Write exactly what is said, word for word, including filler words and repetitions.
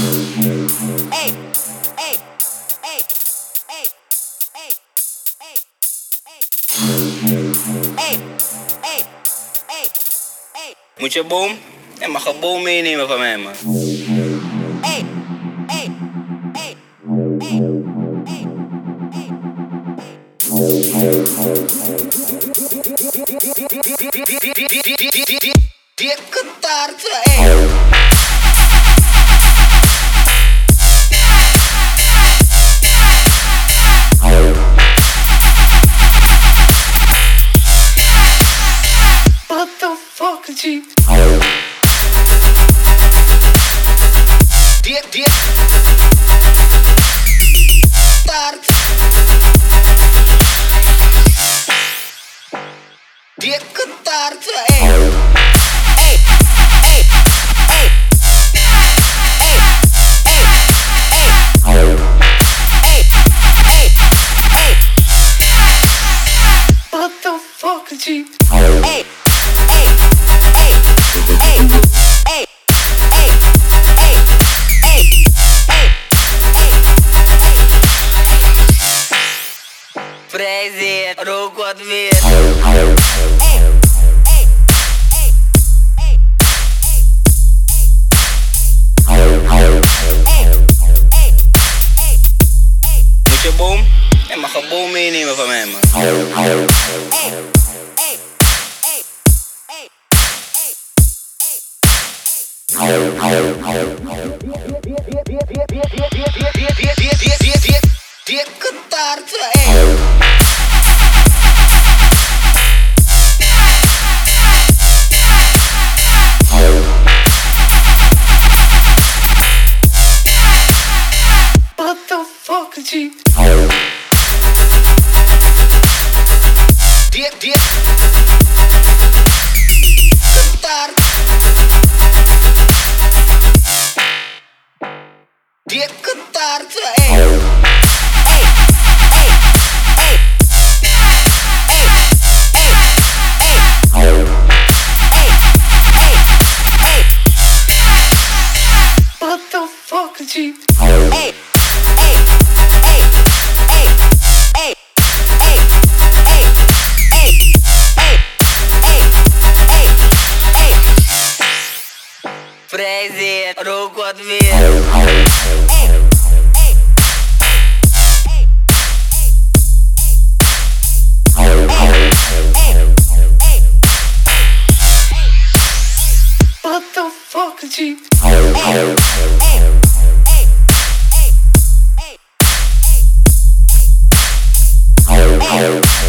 Moet je boom? Je mag een boom meenemen van mij, man. Hey, hey, hey, hey, hey, hey. Dikke taart, hey. What the fuck, G? Dik, dik. Taart. Dikke taart, hey. Hey, hey, hey. Hey, hey, hey. Hey, hey, hey. What the fuck, G? Hey. Hey, hey, hey, hey, hey, hey, hey, hey, hey, hey. Prijs het, rook wat meer. Hey, hey, hey, hey, hey, hey, hey. Moet je boom? Je mag een boom meenemen van mij, man. Hey, hey, hey. Dikke taart, hey. What the fuck, G? Dik, dik. Taart. Dikke taart, hey. Hey, hey, hey. Hey, hey, hey. Hey, hey, hey. What the fuck, G? Hey, hey, hey, hey, hey, hey, hey, hey, hey, hey, hey, hey. Prijs het, rook wat meer. Hey, hey, hey, hey, hey, hey, hey. What the fuck, G? Hey, hey, hey, hey, hey, hey, hey, hey.